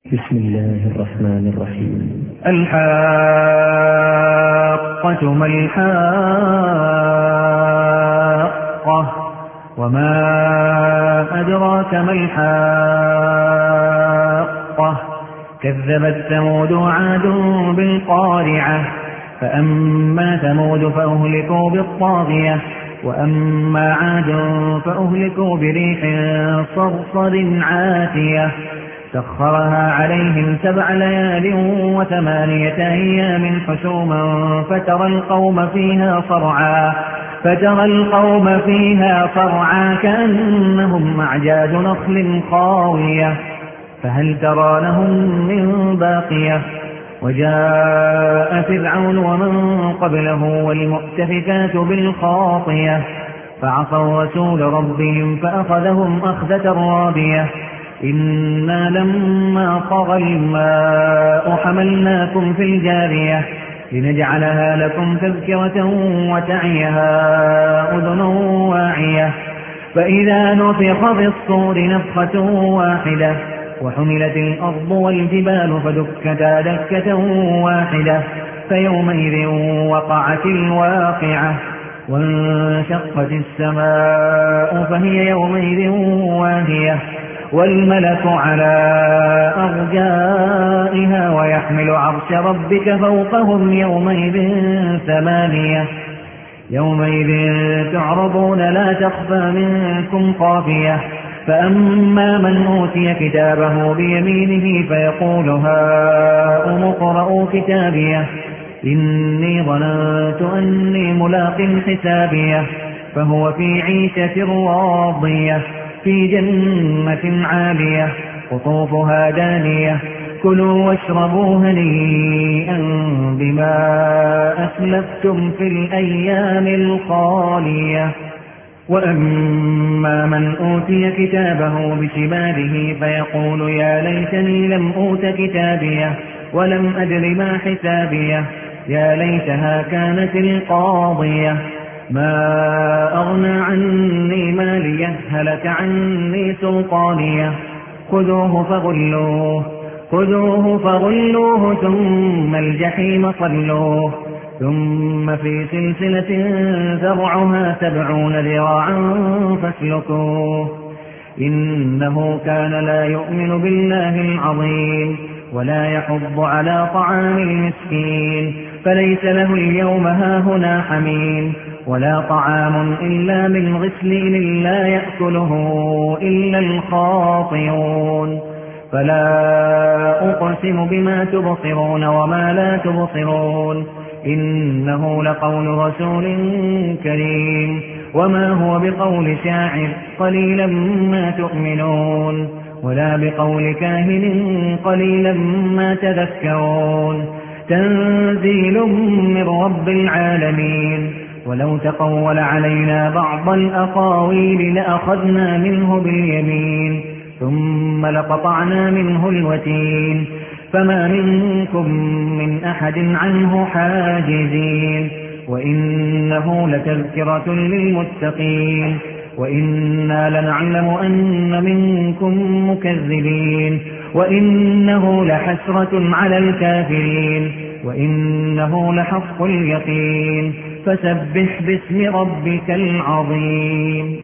بسم الله الرحمن الرحيم. الحاقة ما الحاقة وما أدراك ما الحاقة كذبت ثمود وعاد بالقارعة فأما ثمود فأهلكوا بالطاغية وأما عاد فأهلكوا بريح صرصر عاتية سخرها عليهم 7 ليال و8 أيام حسوما فترى القوم فيها صرعا كأنهم أعجاز نخل خاوية فهل ترى لهم من باقية وجاء فرعون ومن قبله والمؤتفكات بالخاطية فعصوا رسول ربهم فأخذهم أخذة رابية إنا لما طغى الماء حملناكم في الجارية لنجعلها لكم تذكرة وتعيها أذن واعية فإذا نفخ في الصور نفخة واحدة وحملت الأرض والجبال فدكتا دكة واحدة فيومئذ وقعت الواقعة وانشقت السماء فهي يومئذ واهية والملك على أرجائها ويحمل عرش ربك فوقهم يومئذ 8 يومئذ تعرضون لا تخفى منكم خافية فأما من أوتي كتابه بيمينه فيقول هاؤم اقرءوا كتابيه إني ظننت أني ملاق حسابيه فهو في عيشة راضية في جنة عالية قطوفها دانية كلوا واشربوا هنيئا بما أسلفتم في الأيام الخالية وأما من أوتي كتابه بشماله فيقول يا ليتني لم أوت كتابيه ولم أدر ما حسابيه يا ليتها كانت القاضية ما أغنى عني ماليه هلك عني سلطانيه خذوه فغلوه ثم الجحيم صلوه ثم في سلسلة ذرعها 70 ذراعا فاسلكوه إنه كان لا يؤمن بالله العظيم ولا يحض على طعام المسكين فليس له اليوم هاهنا حميم ولا طعام إلا من غسلين لا يأكله إلا الخاطئون فلا أقسم بما تبصرون وما لا تبصرون إنه لقول رسول كريم وما هو بقول شاعر قليلا ما تؤمنون ولا بقول كاهن قليلا ما تذكرون تنزيل من رب العالمين ولو تقول علينا بعض الأقاويل لأخذنا منه باليمين ثم لقطعنا منه الوتين فما منكم من أحد عنه حاجزين وإنه لتذكرة للمتقين وإنا لنعلم أن منكم مكذبين وإنه لحسرة على الكافرين وإنه لحق اليقين فسبح باسم ربك العظيم.